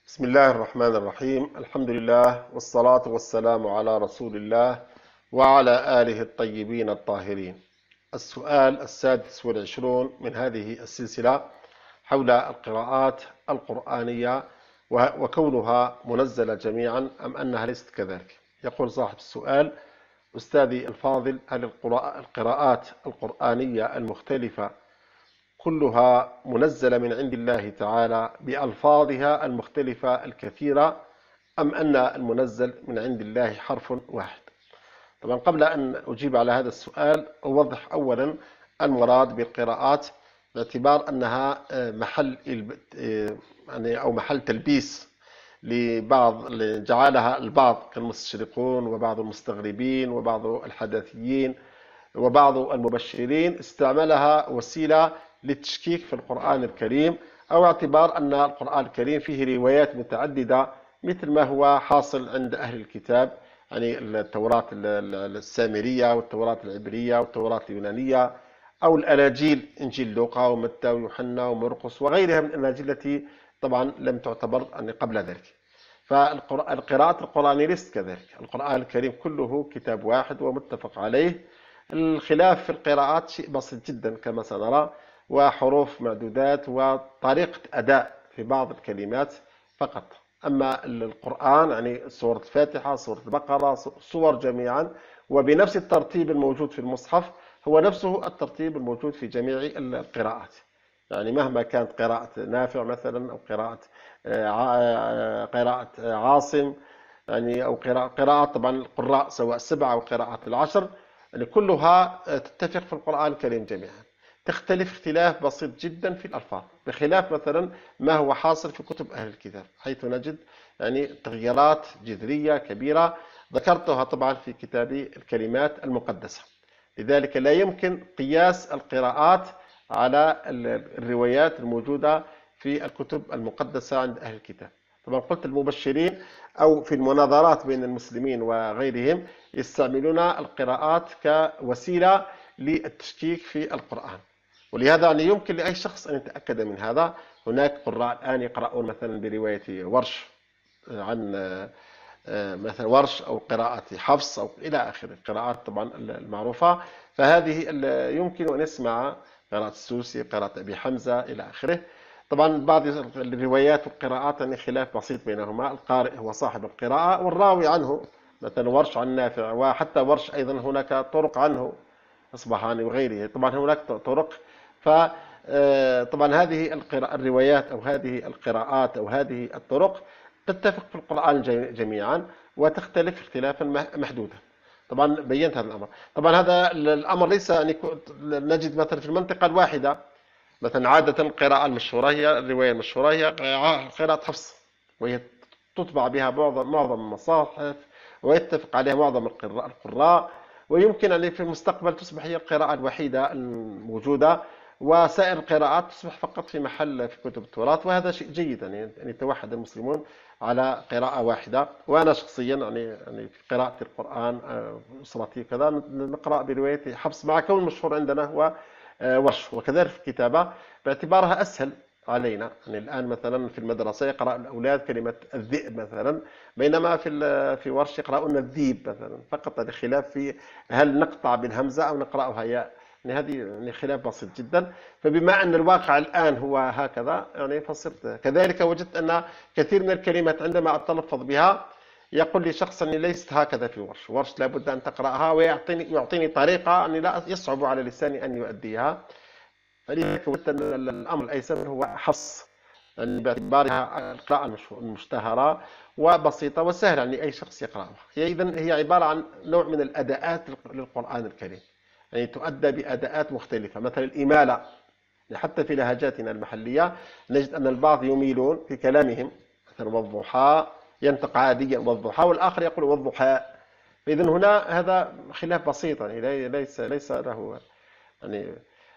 بسم الله الرحمن الرحيم. الحمد لله والصلاة والسلام على رسول الله وعلى آله الطيبين الطاهرين. السؤال 26 من هذه السلسلة حول القراءات القرآنية وكونها منزلة جميعا أم أنها ليست كذلك. يقول صاحب السؤال: أستاذي الفاضل، هل القراءات القرآنية المختلفة كلها منزلة من عند الله تعالى بألفاظها المختلفة الكثيرة، أم أن المنزل من عند الله حرف واحد؟ طبعا قبل أن أجيب على هذا السؤال أوضح أولا المراد بالقراءات، باعتبار أنها محل تلبيس لبعض، جعلها البعض كالمستشرقون وبعض المستغربين وبعض الحداثيين وبعض المبشرين استعملها وسيلة للتشكيك في القرآن الكريم، أو اعتبار أن القرآن الكريم فيه روايات متعددة مثل ما هو حاصل عند أهل الكتاب، يعني التوراة السامرية والتوراة العبرية والتوراة اليونانية، أو الأناجيل، إنجيل لوقا ومتى ويوحنا ومرقس وغيرها من الأناجيل التي طبعا لم تعتبر قبل ذلك. فالقراءة القرآنية ليست كذلك. القرآن الكريم كله كتاب واحد ومتفق عليه. الخلاف في القراءات شيء بسيط جدا كما سنرى، وحروف معدودات وطريقة أداء في بعض الكلمات فقط. أما القرآن يعني سورة الفاتحة، سورة البقرة، سور جميعا وبنفس الترتيب الموجود في المصحف هو نفسه الترتيب الموجود في جميع القراءات. يعني مهما كانت قراءة نافع مثلا، أو قراءة عاصم، يعني أو قراءات طبعا القراء سواء السبعة أو قراءات العشر، يعني كلها تتفق في القرآن الكريم جميعا. تختلف اختلاف بسيط جدا في الألفاظ، بخلاف مثلا ما هو حاصل في كتب أهل الكتاب، حيث نجد يعني تغييرات جذرية كبيرة ذكرتها طبعا في كتابي الكلمات المقدسة. لذلك لا يمكن قياس القراءات على الروايات الموجودة في الكتب المقدسة عند أهل الكتاب. طبعا قلت المبشرين أو في المناظرات بين المسلمين وغيرهم يستعملون القراءات كوسيلة للتشكيك في القرآن، ولهذا يعني يمكن لأي شخص أن يتأكد من هذا. هناك قراء الآن يقرؤون مثلا برواية ورش عن مثلا ورش، أو قراءة حفص، أو إلى آخره، القراءات طبعا المعروفة. فهذه يمكن أن يسمع قراءة السوسي، قراءة أبي حمزة إلى آخره. طبعا بعض الروايات والقراءات يعني خلاف بسيط بينهما، القارئ هو صاحب القراءة والراوي عنه، مثلا ورش عن نافع، وحتى ورش أيضا هناك طرق عنه، أصبهاني وغيره، طبعا هناك طرق. ف طبعا هذه الروايات أو هذه القراءات أو هذه الطرق تتفق في القرآن جميعا، وتختلف اختلافا محدودا. طبعا بينت هذا الأمر. طبعا هذا الأمر ليس يعني نجد مثلا في المنطقة الواحدة، مثلا عادة القراءة المشهورة هي الرواية المشهورة هي قراءة حفص، وهي تطبع بها معظم المصاحف ويتفق عليها معظم القراء، ويمكن أن في المستقبل تصبح هي القراءة الوحيدة الموجودة، وسائر القراءات تصبح فقط في محل في كتب التراث. وهذا شيء جيد، يعني أن يتوحد المسلمون على قراءة واحدة. وأنا شخصيا يعني في قراءة القرآن أسرتي كذا نقرأ برواية حفص، مع كون المشهور عندنا هو ورش، وكذلك في الكتابة باعتبارها أسهل علينا. يعني الآن مثلا في المدرسة يقرأ الأولاد كلمة الذئب مثلا، بينما في ورش يقرؤون الذيب مثلا فقط. هذا خلاف في هل نقطع بالهمزة أو نقرأها ياء، يعني هذه يعني خلاف بسيط جدا. فبما أن الواقع الآن هو هكذا، يعني فصرت كذلك وجدت أن كثير من الكلمات عندما أتلفظ بها يقول لي شخص أني ليست هكذا في ورش لابد أن تقرأها، ويعطيني طريقة أني لا يصعب على لساني أن يؤديها. فلذلك وجدت أن الأمر الأيسر هو حفص، يعني باعتبارها القراءة المشتهرة وبسيطة وسهلة يعني أي شخص يقرأها. هي إذن هي عبارة عن نوع من الأداءات للقرآن الكريم، يعني تؤدى بأداءات مختلفة. مثلا الإمالة، حتى في لهجاتنا المحلية نجد أن البعض يميلون في كلامهم، مثلا والضحى ينطق عاديا والضحى، والآخر يقول والضحى. فإذا هنا هذا خلاف بسيط، يعني يعني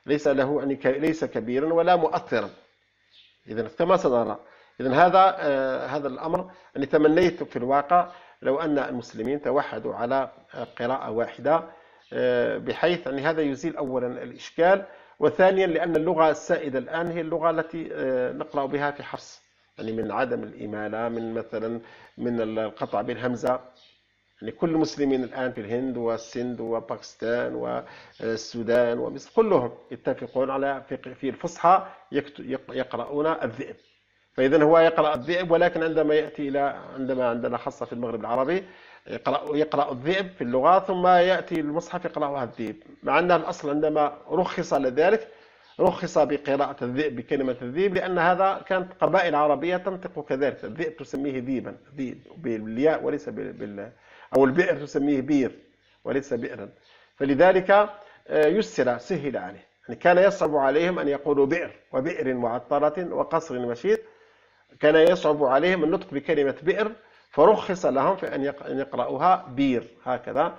ليس كبيرا ولا مؤثرا. إذا كما سنرى، إذا هذا الأمر أني تمنيت في الواقع لو أن المسلمين توحدوا على قراءة واحدة، بحيث أن هذا يزيل أولا الإشكال، وثانيا لأن اللغة السائدة الآن هي اللغة التي نقرأ بها في حفص. يعني من عدم الإمالة، من مثلا من القطع بالهمزة. يعني كل المسلمين الآن في الهند والسند وباكستان والسودان ومصر كلهم يتفقون على في الفصحى يقرؤون الذئب. فإذا هو يقرأ الذئب، ولكن عندما يأتي عندما عندنا خاصة في المغرب العربي يقرأ الذئب في اللغة، ثم يأتي المصحف يقرأها الذئب، مع أن الأصل عندما رخص لذلك رخص بقراءة الذئب بكلمة الذئب، لأن هذا كانت قبائل عربية تنطق كذلك. الذئب تسميه ذيبا، ذيب بالياء وليس أو البئر تسميه بير وليس بئرا. فلذلك سهل عليه، يعني كان يصعب عليهم أن يقولوا بئر وبئر معطرة وقصر مشيد، كان يصعب عليهم النطق بكلمة بئر، فرخص لهم في أن يقرأوها بير هكذا.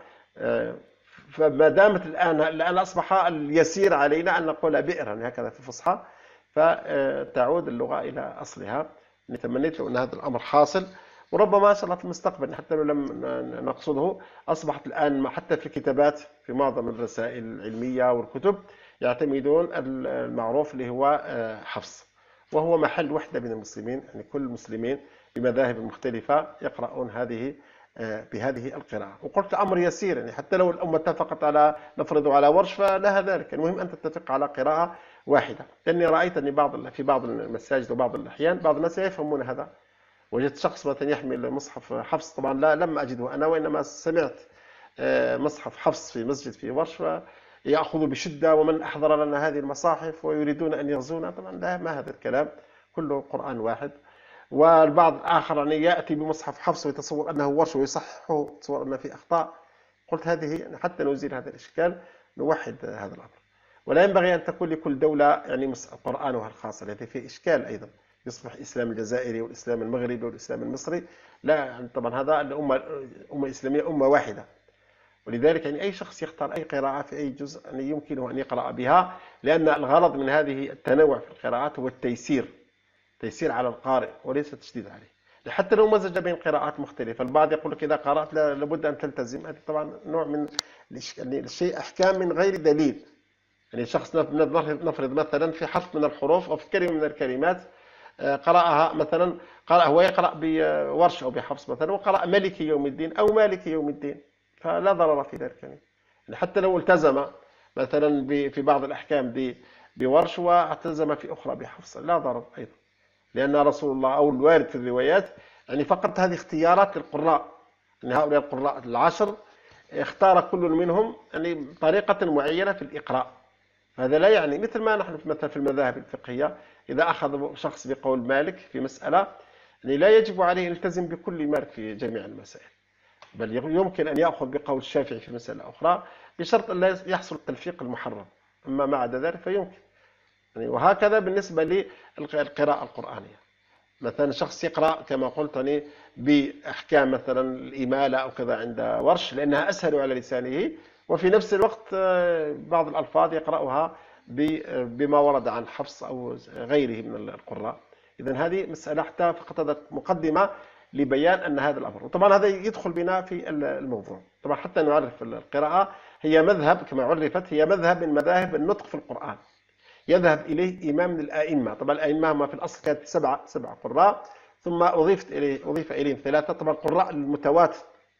فما دامت الآن أصبح اليسير علينا أن نقول بئرا هكذا في الفصحى، فتعود اللغة إلى أصلها. تمنيت لو أن هذا الأمر حاصل، وربما إن شاء الله في المستقبل حتى لو لم نقصده أصبحت الآن حتى في الكتابات في معظم الرسائل العلمية والكتب يعتمدون المعروف اللي هو حفص، وهو محل وحدة بين المسلمين، يعني كل المسلمين بمذاهب مختلفة يقرؤون بهذه القراءة. وقلت أمر يسير، يعني حتى لو الأمة اتفقت على نفرض على ورش فلها ذلك، المهم أن تتفق على قراءة واحدة. لأني رأيت أن في بعض المساجد وبعض الأحيان بعض الناس لا يفهمون هذا. وجدت شخص مثلا يحمل مصحف حفص، طبعا لم أجده أنا، وإنما سمعت مصحف حفص في مسجد في ورش يأخذ بشدة، ومن أحضر لنا هذه المصاحف ويريدون أن يغزونا. طبعا لا، ما هذا الكلام، كله قرآن واحد. والبعض الآخر يعني يأتي بمصحف حفص ويتصور أنه ورش ويصححه، يتصور أن في أخطاء. قلت هذه حتى نزيل هذا الإشكال نوحد هذا الأمر. ولا ينبغي أن تكون لكل دولة يعني قرآنها الخاص، الذي فيه إشكال أيضا، يصبح الإسلام الجزائري والإسلام المغربي والإسلام المصري. لا، يعني طبعا هذا الأمة الإسلامية أمة واحدة، ولذلك يعني أي شخص يختار أي قراءة في أي جزء يعني يمكنه أن يقرأ بها، لأن الغرض من هذه التنوع في القراءات هو التيسير على القارئ وليس التشديد عليه. حتى لو مزج بين قراءات مختلفة، البعض يقول لك إذا قرأت لابد أن تلتزم، هذا طبعا نوع من الشيء أحكام من غير دليل. يعني شخص نفرض مثلا في حرف من الحروف أو في كلمة من الكلمات قرأها مثلا، هو يقرأ بورش أو بحفص مثلا، وقرأ ملك يوم الدين أو مالك يوم الدين، فلا ضرر في ذلك. يعني حتى لو التزم مثلا في بعض الأحكام بورش والتزم في أخرى بحفص لا ضرر أيضا، لأن رسول الله أو الوارد في الروايات يعني فقط هذه اختيارات للقراء، يعني هؤلاء القراء العشر اختار كل منهم يعني طريقة معينة في الإقراء. هذا لا يعني مثل ما نحن مثلا في المذاهب الفقهية، إذا أخذ شخص بقول مالك في مسألة يعني لا يجب عليه أن يلتزم بكل مالك في جميع المسائل، بل يمكن أن يأخذ بقول الشافعي في مسألة أخرى بشرط أن لا يحصل التلفيق المحرم، أما ما عدا ذلك فيمكن. يعني وهكذا بالنسبة للقراءة القرآنية، مثلا شخص يقرأ كما قلت يعني بأحكام مثلا الإمالة أو كذا عند ورش لأنها أسهل على لسانه، وفي نفس الوقت بعض الألفاظ يقرأها بما ورد عن حفص أو غيره من القراء. إذن هذه مسألة حتى فقط مقدمة لبيان أن هذا الأمر. وطبعا هذا يدخل بنا في الموضوع. طبعا حتى نعرف القراءة هي مذهب كما عرفت، هي مذهب من مذاهب النطق في القرآن، يذهب إليه إمام من الآئمة. طبعا الآئمة ما في الأصل كانت سبع قراء، ثم أضيف إليهم ثلاثة. طبعا القراء المتواتر،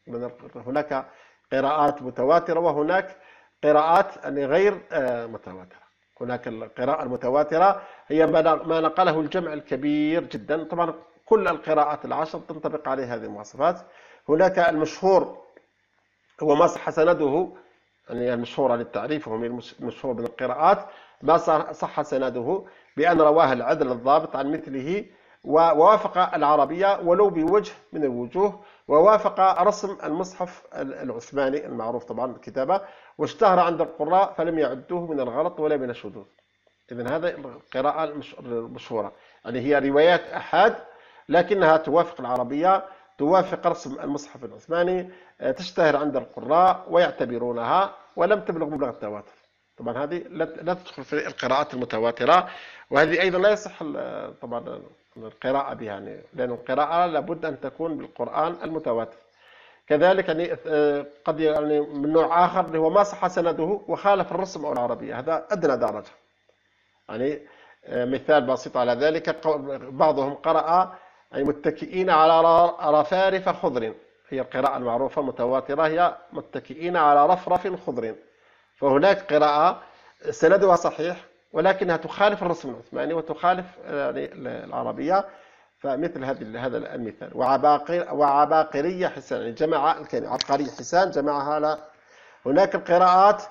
هناك قراءات متواترة وهناك قراءات غير متواترة. هناك القراءة المتواترة هي ما نقله الجمع الكبير جدا. طبعا كل القراءات العشر تنطبق عليه هذه المواصفات. هناك المشهور هو ما صح سنده، يعني المشهور عن التعريف وهو المشهور من القراءات ما صح سنده بأن رواه العدل الضابط عن مثله ووافق العربية ولو بوجه من الوجوه، ووافق رسم المصحف العثماني المعروف طبعا الكتابة، واشتهر عند القراء فلم يعدوه من الغلط ولا من الشذوذ. إذن هذا القراءة المشهورة، يعني هي روايات أحاد لكنها توافق العربية، توافق رسم المصحف العثماني، تشتهر عند القراء ويعتبرونها، ولم تبلغ مبلغ التواتر. طبعا هذه لا تدخل في القراءات المتواترة، وهذه أيضا لا يصح طبعا القراءة بها، يعني لأن القراءة لابد أن تكون بالقرآن المتواتر. كذلك يعني قد يعني من نوع آخر اللي هو ما صح سنده وخالف الرسم أو العربية، هذا أدنى درجة. يعني مثال بسيط على ذلك، بعضهم قرأ أي متكئين على رفارف خضر، هي القراءة المعروفة المتواترة هي متكئين على رفرف خضر. فهناك قراءة سندها صحيح ولكنها تخالف الرسم العثماني وتخالف يعني العربية. فمثل هذا المثال. وعباقرية حسان، يعني جمع الكلمة عبقرية حسان جمعها على. هناك القراءات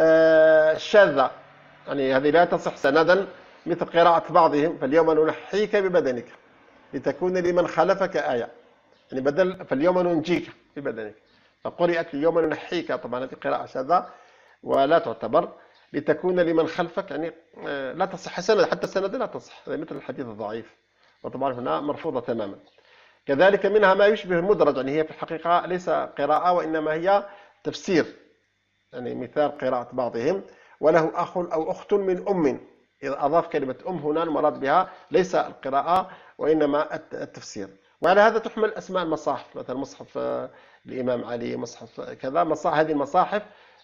الشاذة، يعني هذه لا تصح سندا، مثل قراءة بعضهم فاليوم ننحيك ببدنك لتكون لمن خلفك آية، يعني بدل فاليوم ننجيك ببدنك، فقرأت اليوم ننحيك، طبعا هذه قراءة شاذة ولا تعتبر، لتكون لمن خلفك، يعني لا تصح سند، حتى السند لا تصح مثل الحديث الضعيف، وطبعا هنا مرفوضة تماما. كذلك منها ما يشبه المدرج، يعني هي في الحقيقة ليس قراءة وإنما هي تفسير، يعني مثال قراءة بعضهم وله أخ أو أخت من أم، إذا أضاف كلمة أم هنا المراد بها ليس القراءة وإنما التفسير. وعلى هذا تحمل أسماء المصاحف، مثلا مصحف الإمام علي، مصحف كذا، هذه المصاحف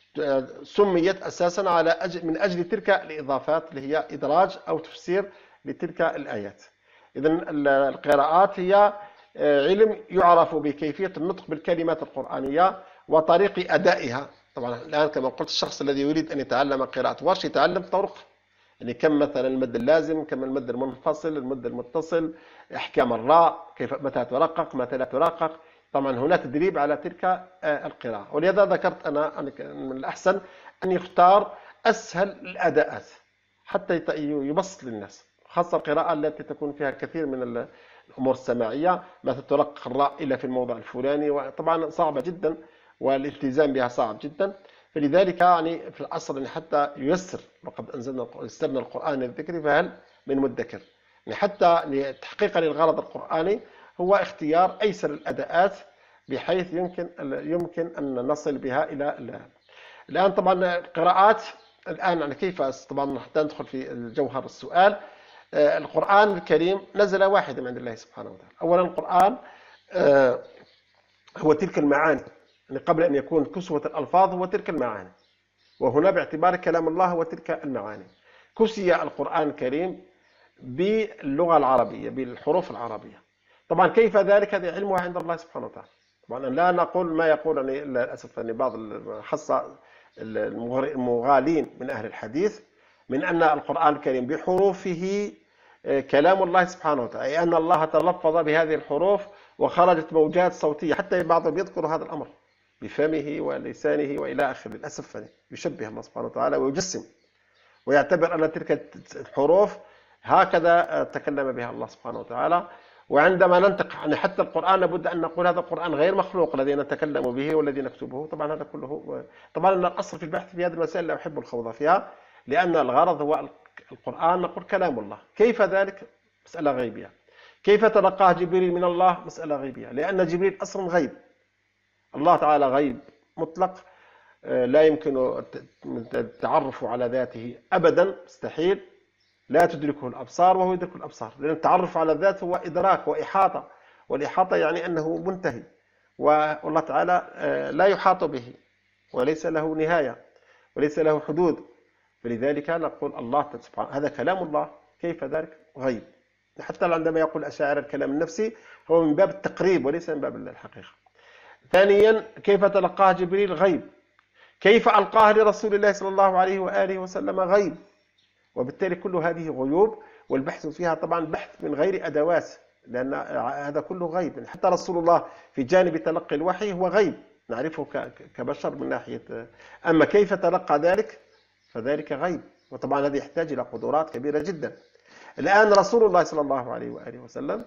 سميت أساسا من أجل تلك الإضافات اللي هي إدراج أو تفسير لتلك الآيات. إذن القراءات هي علم يعرف بكيفية النطق بالكلمات القرآنية وطريق أدائها. طبعا الآن كما قلت الشخص الذي يريد أن يتعلم قراءة ورش يتعلم طرق، يعني كم مثلا المد اللازم، كم المد المنفصل، المد المتصل، أحكام الراء، كيف متى ترقق متى لا ترقق. طبعا هنا تدريب على تلك القراءة، ولهذا ذكرت أنا من الأحسن أن يختار أسهل الأداءات حتى يبسط للناس، خاصة القراءة التي تكون فيها كثير من الأمور السماعية، مثل ترقق الراء إلا في الموضع الفلاني، وطبعا صعبة جدا والالتزام بها صعب جدا. فلذلك يعني في الأصل يعني حتى ييسر، وقد يسرنا القرآن للذكر فهل من مدكر، يعني حتى تحقيقا للغرض القرآني هو اختيار أيسر الأداءات بحيث يمكن أن نصل بها إلى الآن. طبعا القراءات الآن يعني كيف، طبعا حتى ندخل في الجوهر السؤال. القرآن الكريم نزل واحدا من عند الله سبحانه وتعالى. أولا القرآن هو تلك المعاني، يعني قبل أن يكون كسوة الألفاظ هو تلك المعاني، وهنا باعتبار كلام الله هو تلك المعاني. كسي القرآن الكريم باللغة العربية، بالحروف العربية. طبعا كيف ذلك؟ هذا علمها عند الله سبحانه وتعالى. طبعا لا نقول ما يقول يعني للأسف أن بعض خاصة المغالين من أهل الحديث من أن القرآن الكريم بحروفه كلام الله سبحانه وتعالى، أي أن الله تلفظ بهذه الحروف وخرجت موجات صوتية، حتى بعضهم يذكر هذا الأمر بفمه ولسانه وإلى آخره. للأسف يعني يشبه الله سبحانه وتعالى ويجسم ويعتبر أن تلك الحروف هكذا تكلم بها الله سبحانه وتعالى. وعندما ننطق يعني حتى القرآن لابد أن نقول هذا القرآن غير مخلوق الذي نتكلم به والذي نكتبه. طبعا هذا كله طبعا الأصل في البحث في هذه المسائل لا أحب الخوض فيها، لأن الغرض هو القرآن نقول كلام الله. كيف ذلك؟ مسألة غيبية. كيف تلقاه جبريل من الله؟ مسألة غيبية، لأن جبريل أصلا غيب، الله تعالى غيب مطلق، لا يمكن التعرف على ذاته أبدا، مستحيل، لا تدركه الأبصار وهو يدرك الأبصار، لأن التعرف على الذات هو إدراك وإحاطة، والإحاطة يعني أنه منتهي، والله تعالى لا يحاط به وليس له نهاية وليس له حدود. فلذلك نقول الله سبحانه هذا كلام الله. كيف ذلك؟ غيب. حتى عندما يقول الأشاعرة الكلام النفسي هو من باب التقريب وليس من باب الحقيقة. ثانيا كيف تلقاه جبريل؟ غيب. كيف ألقاه لرسول الله صلى الله عليه وآله وسلم؟ غيب. وبالتالي كل هذه غيوب، والبحث فيها طبعا بحث من غير أدوات، لأن هذا كله غيب. حتى رسول الله في جانب تلقي الوحي هو غيب، نعرفه كبشر من ناحية، أما كيف تلقى ذلك فذلك غيب، وطبعا هذا يحتاج إلى قدرات كبيرة جدا. الآن رسول الله صلى الله عليه وآله وسلم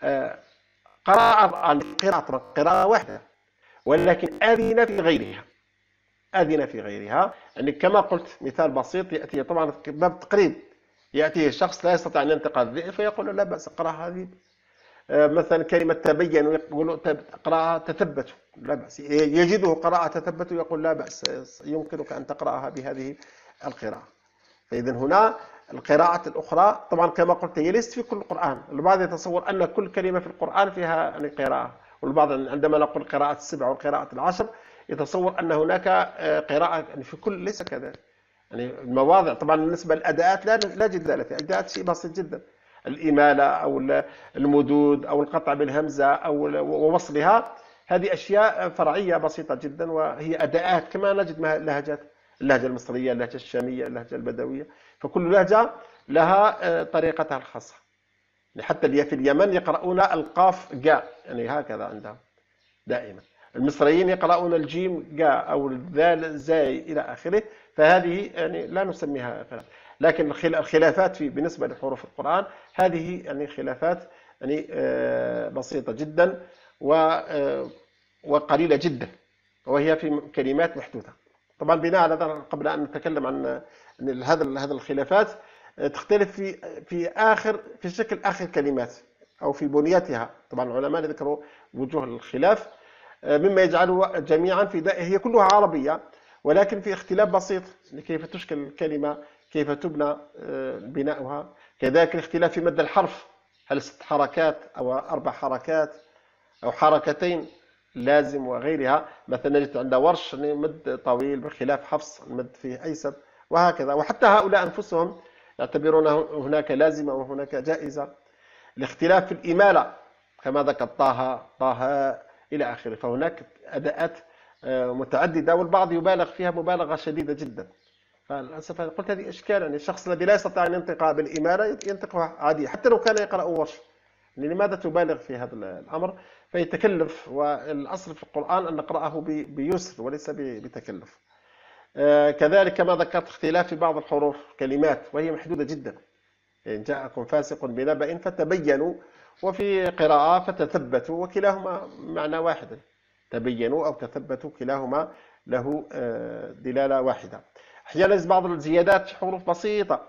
قرأ قراءة واحدة، ولكن أذن في غيرها. أذن في غيرها، يعني كما قلت مثال بسيط يأتي طبعا باب التقريب، يأتي شخص لا يستطيع أن ينطق الذئب فيقول لا بأس اقرأ هذه، مثلا كلمة تبين ويقول اقرأها تثبت لا بأس، يجده قراءة تثبت ويقول لا بأس يمكنك أن تقرأها بهذه القراءة. فإذا هنا القراءة الأخرى طبعا كما قلت هي ليست في كل القرآن، البعض يتصور أن كل كلمة في القرآن فيها يعني قراءة، والبعض عندما نقول قراءة 7 والقراءة 10 يتصور أن هناك قراءة في كل، ليس كذلك. يعني المواضع طبعا بالنسبة للأداءات لا جدال فيها، الأداءات شيء بسيط جدا، الإمالة أو المدود أو القطع بالهمزة أو ووصلها، هذه أشياء فرعية بسيطة جدا، وهي أداءات كما نجد لهجات، اللهجة المصرية، اللهجة الشامية، اللهجة البدوية، فكل لهجة لها طريقتها الخاصة. يعني حتى في اليمن يقرؤون القاف جاء، يعني هكذا عندهم دائما. المصريين يقرؤون الجيم جاء أو الذال زاي إلى آخره، فهذه يعني لا نسميها خلاف. لكن الخلافات بالنسبة لحروف القرآن هذه يعني خلافات يعني بسيطة جدا وقليلة جدا، وهي في كلمات محدودة. طبعا بناء على ذلك قبل أن نتكلم عن هذا الخلافات تختلف في شكل آخر كلمات أو في بنيتها. طبعا العلماء ذكروا وجوه الخلاف مما يجعله جميعا هي كلها عربية، ولكن في اختلاف بسيط كيف تشكل الكلمة، كيف تبنى بناؤها. كذلك الاختلاف في مد الحرف، هل 6 حركات أو 4 حركات أو حركتين لازم وغيرها. مثلا نجد عند ورش مد طويل بخلاف حفص المد فيه أيسر، وهكذا. وحتى هؤلاء أنفسهم يعتبرون هناك لازمة وهناك جائزة. الاختلاف في الإمالة كما ذكر طه إلى آخره، فهناك أداءات متعددة، والبعض يبالغ فيها مبالغة شديدة جدا. فللأسف قلت هذه إشكال، يعني الشخص الذي لا يستطيع أن ينطق بالإمالة ينطقها عادي حتى لو كان يقرأ ورش. لماذا تبالغ في هذا الأمر؟ فيتكلف، والأصل في القرآن أن نقرأه بيسر وليس بتكلف. كذلك كما ذكرت اختلاف في بعض الحروف كلمات وهي محدودة جدا. إن جاءكم فاسق بنبأ فتبينوا، وفي قراءة فتثبتوا، وكلاهما معنى واحد، تبينوا أو تثبتوا كلاهما له دلالة واحدة. أحيانا بعض الزيادات في حروف بسيطة،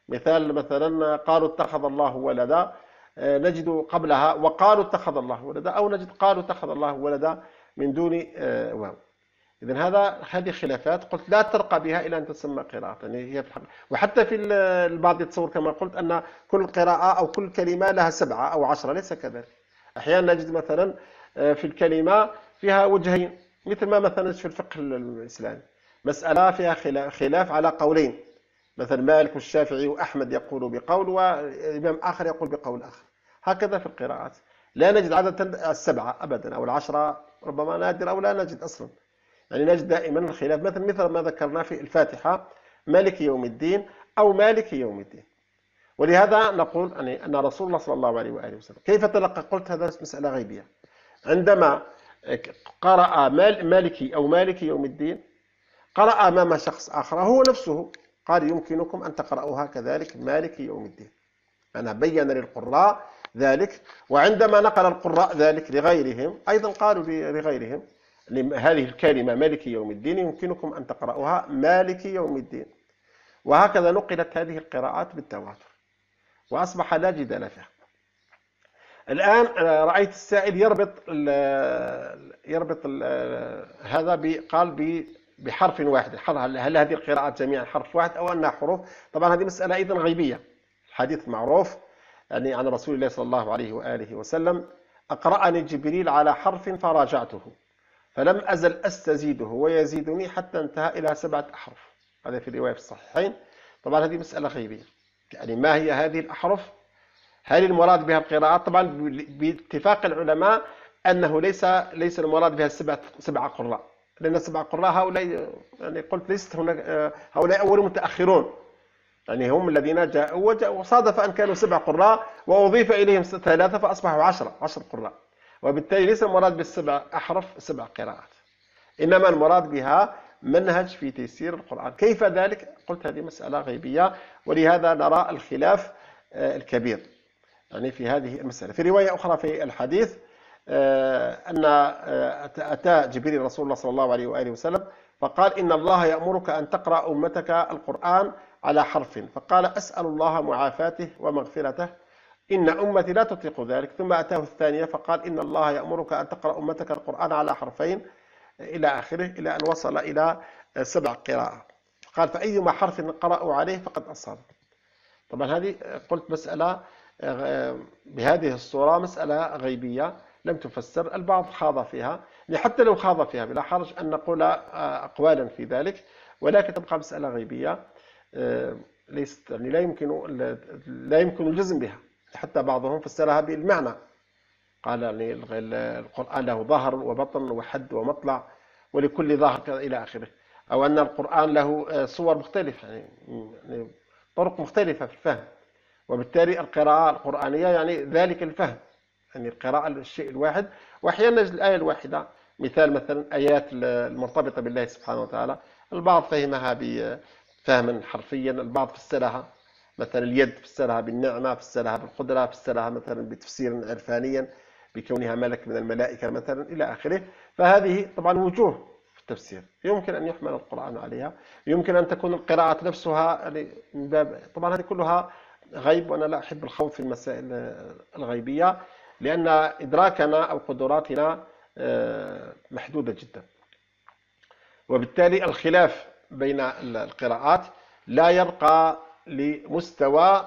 مثلا قالوا اتخذ الله ولدا، نجد قبلها وقالوا اتخذ الله ولدا، أو نجد قالوا اتخذ الله ولدا من دون واو. إذن هذه خلافات قلت لا ترقى بها إلى أن تسمى قراءة. يعني هي في الحق، وحتى في البعض يتصور كما قلت أن كل قراءة أو كل كلمة لها 7 أو 10، ليس كذلك. أحيانا نجد مثلا في الكلمة فيها وجهين، مثل ما مثلا في الفقه الإسلامي مسألة فيها خلاف على قولين، مثلا مالك والشافعي وأحمد يقول بقول وإمام آخر يقول بقول آخر. هكذا في القراءات لا نجد عادة 7 أبدا، أو 10 ربما نادر أو لا نجد أصلا. يعني نجد دائما الخلاف، مثل ما ذكرنا في الفاتحة مالك يوم الدين أو مالك يوم الدين. ولهذا نقول أن رسول الله صلى الله عليه وآله وسلم كيف تلقى، قلت هذا مسألة غيبية، عندما قرأ مالكي أو مالك يوم الدين قرأ أمام شخص آخر هو نفسه، قال يمكنكم أن تقرأوها كذلك مالك يوم الدين. أنا بين للقراء ذلك، وعندما نقل القراء ذلك لغيرهم أيضا قالوا لغيرهم هذه الكلمة مالك يوم الدين يمكنكم أن تقرأوها مالك يوم الدين. وهكذا نقلت هذه القراءات بالتواتر، وأصبح لا جدال فيها. الآن رأيت السائل يربط هذا قال بحرف واحد، هل هذه القراءات جميعا حرف واحد أو أنها حروف؟ طبعا هذه مسألة أيضا غيبية. الحديث معروف يعني عن رسول الله صلى الله عليه وآله وسلم: أقرأني جبريل على حرف فراجعته فلم أزل أستزيده ويزيدني حتى انتهى إلى 7 أحرف. هذا في رواية في الصحيحين. طبعا هذه مسألة غيبية، يعني ما هي هذه الأحرف؟ هل المراد بها القراءات؟ طبعا باتفاق العلماء أنه ليس المراد بها 7 قراء، لأن 7 قراء هؤلاء يعني قلت ليست هناك، هؤلاء أول متأخرون، يعني هم الذين جاءوا وصادف أن كانوا 7 قراء وأضيف إليهم 3 فأصبحوا 10 قراء، وبالتالي ليس المراد بال7 أحرف 7 قراءات، إنما المراد بها منهج في تيسير القرآن. كيف ذلك؟ قلت هذه مسألة غيبية، ولهذا نرى الخلاف الكبير يعني في هذه المسألة. في رواية أخرى في الحديث أن أتى جبريل رسول الله صلى الله عليه وآله وسلم فقال: إن الله يأمرك أن تقرأ أمتك القرآن على حرف، فقال: أسأل الله معافاته ومغفرته، إن أمتي لا تطيق ذلك. ثم أتاه الثانية فقال: إن الله يأمرك أن تقرأ أمتك القرآن على حرفين، إلى آخره، إلى أن وصل إلى 7 قراءات. قال: فأيما حرف قرأوا عليه فقد أصاب. طبعا هذه قلت مسألة بهذه الصورة مسألة غيبية لم تفسر، البعض خاض فيها، حتى لو خاض فيها بلا حرج أن نقول أقوالا في ذلك، ولكن تبقى مسألة غيبية. ليست يعني لا يمكن الجزم بها، حتى بعضهم فسرها بالمعنى، قال يعني القرآن له ظهر وبطن وحد ومطلع ولكل ظهر إلى آخره، أو أن القرآن له صور مختلفة، يعني طرق مختلفة في الفهم، وبالتالي القراءة القرآنية يعني ذلك الفهم، يعني القراءة للشيء الواحد، وأحيانا نجد الآية الواحدة، مثلا آيات المرتبطة بالله سبحانه وتعالى، البعض فهمها بفهما حرفيا، البعض فسرها مثلا اليد فسرها بالنعمة، فسرها بالقدرة، فسرها مثلا بتفسير عرفانيا بكونها ملك من الملائكة مثلا إلى آخره. فهذه طبعا وجوه في التفسير يمكن أن يحمل القرآن عليها، يمكن أن تكون القراءة نفسها يعني من باب، طبعا هذه كلها غيب، وأنا لا أحب الخوض في المسائل الغيبية، لأن إدراكنا أو قدراتنا محدودة جدا، وبالتالي الخلاف بين القراءات لا يرقى لمستوى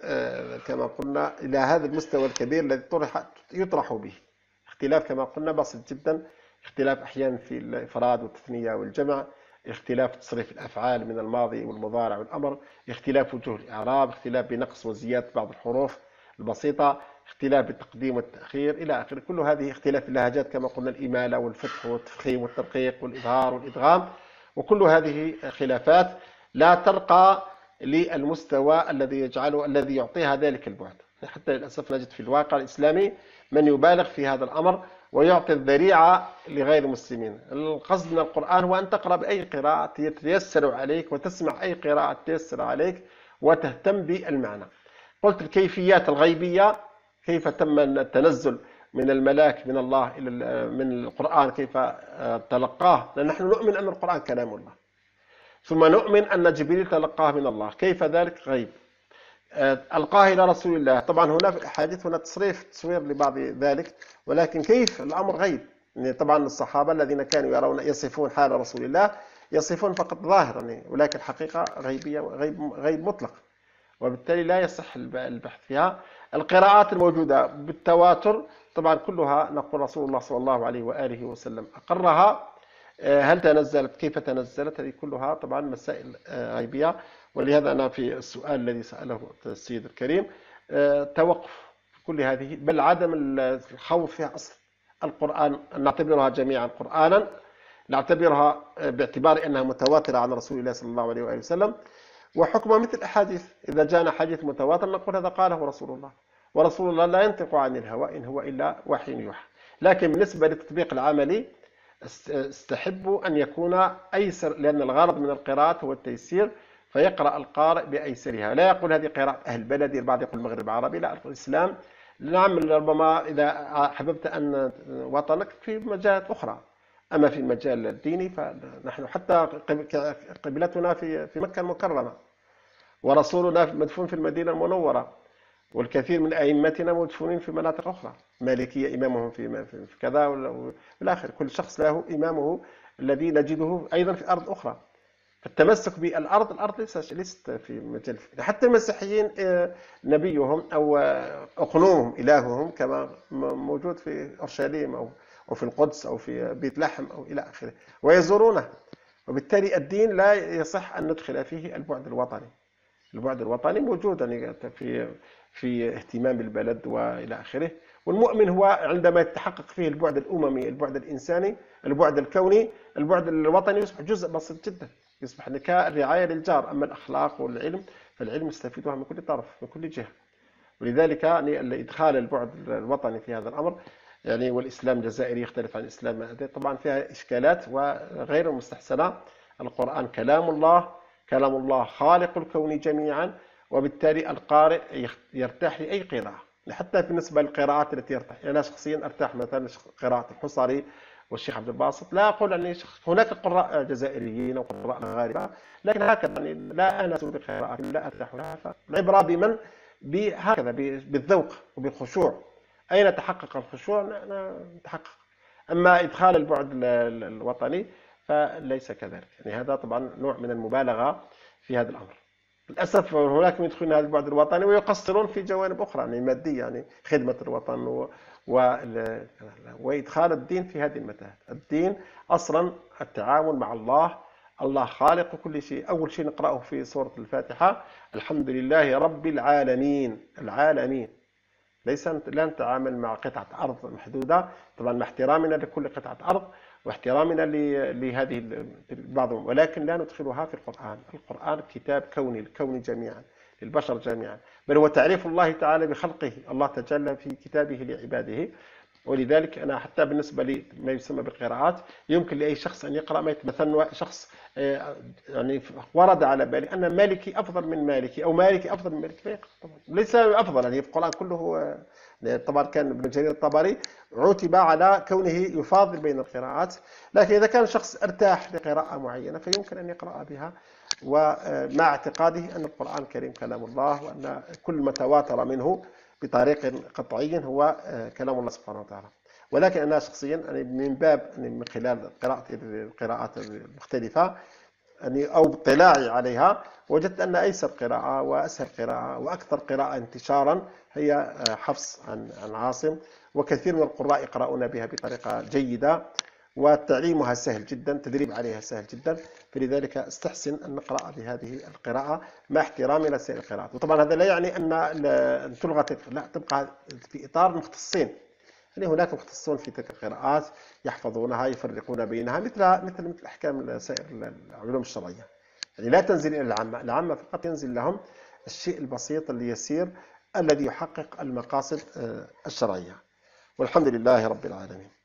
كما قلنا إلى هذا المستوى الكبير الذي يطرح به. اختلاف كما قلنا بسيط جدا، اختلاف أحيانا في الإفراد والتثنية والجمع، اختلاف تصريف الأفعال من الماضي والمضارع والأمر، اختلاف وجوه الإعراب، اختلاف بنقص وزيادة بعض الحروف البسيطة، اختلاف بالتقديم والتأخير إلى آخره. كل هذه اختلاف اللهجات كما قلنا، الإمالة والفتح والتفخيم والترقيق والإظهار والإدغام، وكل هذه خلافات لا ترقى للمستوى الذي يعطيها ذلك البعد. حتى للأسف نجد في الواقع الإسلامي من يبالغ في هذا الأمر ويعطي الذريعة لغير المسلمين. القصد من القرآن هو أن تقرأ بأي قراءة تيسر عليك، وتسمع أي قراءة تيسر عليك، وتهتم بالمعنى. قلت الكيفيات الغيبية، كيف تم التنزل من الملاك من الله إلى من القرآن، كيف تلقاه، لأن نحن نؤمن أن القرآن كلام الله، ثم نؤمن أن جبريل تلقاه من الله، كيف ذلك غيب. ألقاه إلى رسول الله، طبعا هنا في الأحاديث هنا تصوير لبعض ذلك، ولكن كيف الأمر غيب. يعني طبعا الصحابة الذين كانوا يرون يصفون حال رسول الله يصفون فقط ظاهرا، يعني ولكن حقيقة غيبية، غيب مطلق، وبالتالي لا يصح البحث فيها. القراءات الموجودة بالتواتر طبعا كلها نقول رسول الله صلى الله عليه وآله وسلم أقرها. هل تنزلت، كيف تنزلت، هذه كلها طبعا مسائل غيبية. ولهذا أنا في السؤال الذي سأله السيد الكريم توقف في كل هذه، بل عدم الخوض فيها أصلا. القرآن نعتبرها جميعا قرآنا، نعتبرها باعتبار أنها متواترة عن رسول الله صلى الله عليه وآله وسلم، وحكمها مثل الأحاديث، إذا جاءنا حديث متواتر نقول هذا قاله رسول الله، ورسول الله لا ينطق عن الهوى إن هو إلا وحي يوحى. لكن بالنسبة للتطبيق العملي استحب أن يكون أيسر، لأن الغرض من القراءة هو التيسير، فيقرأ القارئ بأيسرها، لا يقول هذه قراءة أهل بلدي، البعض يقول المغرب عربي، لا، الإسلام نعم، ربما إذا حببت أن وطنك في مجالات أخرى، أما في المجال الديني فنحن حتى قبلتنا في مكة المكرمة، ورسولنا مدفون في المدينة المنورة، والكثير من أئمتنا مدفونين في مناطق أخرى، مالكية إمامهم في كذا والآخر، كل شخص له إمامه الذي نجده أيضا في أرض أخرى. فالتمسك بالأرض ليست في مجال، حتى المسيحيين نبيهم أو أقنومهم إلههم كما موجود في أورشليم أو في القدس أو في بيت لحم أو إلى آخره، ويزورونه. وبالتالي الدين لا يصح أن ندخل فيه البعد الوطني. البعد الوطني موجود يعني في اهتمام بالبلد والى اخره، والمؤمن هو عندما يتحقق فيه البعد الاممي، البعد الانساني، البعد الكوني، البعد الوطني يصبح جزء بسيط جدا، يصبح كالرعايه للجار. اما الاخلاق والعلم فالعلم يستفيدها من كل طرف، من كل جهه. ولذلك يعني ادخال البعد الوطني في هذا الامر، يعني والاسلام الجزائري يختلف عن الاسلام، طبعا فيها اشكالات وغير مستحسنه. القران كلام الله، كلام الله خالق الكون جميعا، وبالتالي القارئ يرتاح لأي قراءة، حتى بالنسبة للقراءات التي يرتاح. أنا شخصيا أرتاح مثلا قراءة الحصري والشيخ عبد الباسط، لا أقول أني هناك قراء جزائريين وقراء مغاربة، لكن هكذا يعني لا أنس بقراءة، لا أرتاح لها. فالعبرة بمن هكذا بالذوق وبالخشوع، أين تحقق الخشوع نتحقق. أما إدخال البعد الوطني فليس كذلك، يعني هذا طبعا نوع من المبالغة في هذا الأمر. للأسف هناك من يدخلون هذا البعد الوطني ويقصرون في جوانب أخرى يعني مادية، يعني خدمة الوطن وإدخال الدين في هذه المتاهات. الدين أصلا التعامل مع الله الله خالق كل شيء. أول شيء نقرأه في سورة الفاتحة: الحمد لله رب العالمين. العالمين، ليس لا نتعامل مع قطعة أرض محدودة، طبعا مع احترامنا لكل قطعة أرض واحترامنا لهذه بعضهم، ولكن لا ندخلها في القرآن. القرآن كتاب كوني، الكون جميعا، للبشر جميعا، بل هو تعريف الله تعالى بخلقه. الله تجلى في كتابه لعباده. ولذلك أنا حتى بالنسبة لما يسمى بالقراءات، يمكن لأي شخص أن يقرأ مثلا شخص يعني ورد على بالي أن مالكي أفضل من مالكي أو مالكي أفضل من مالكي فيقرأ. طبعا ليس أفضل، يعني في القرآن كله طبعا كان ابن جرير الطبري عتب على كونه يفاضل بين القراءات، لكن إذا كان شخص ارتاح لقراءة معينة فيمكن أن يقرأ بها، ومع اعتقاده أن القرآن الكريم كلام الله، وأن كل ما تواتر منه بطريق قطعي هو كلام الله سبحانه وتعالى. ولكن أنا شخصيا من باب من خلال قراءتي القراءات المختلفة أو اطلاعي عليها، وجدت أن أيسر قراءة وأسهل قراءة وأكثر قراءة انتشارا هي حفص عن عاصم، وكثير من القراء يقرؤون بها بطريقة جيدة، وتعليمها سهل جدا، تدريب عليها سهل جدا. فلذلك استحسن أن نقرأ بهذه القراءة مع احترامنا لسائر القراءات. وطبعا هذا لا يعني أن تلغى تلك، لا، تبقى في إطار المختصين. يعني هناك مختصون في تلك القراءات يحفظونها، يفرقون بينها، مثل أحكام سائر العلوم الشرعية. يعني لا تنزل إلى العامة، العامة فقط ينزل لهم الشيء البسيط اليسير الذي يحقق المقاصد الشرعية. والحمد لله رب العالمين.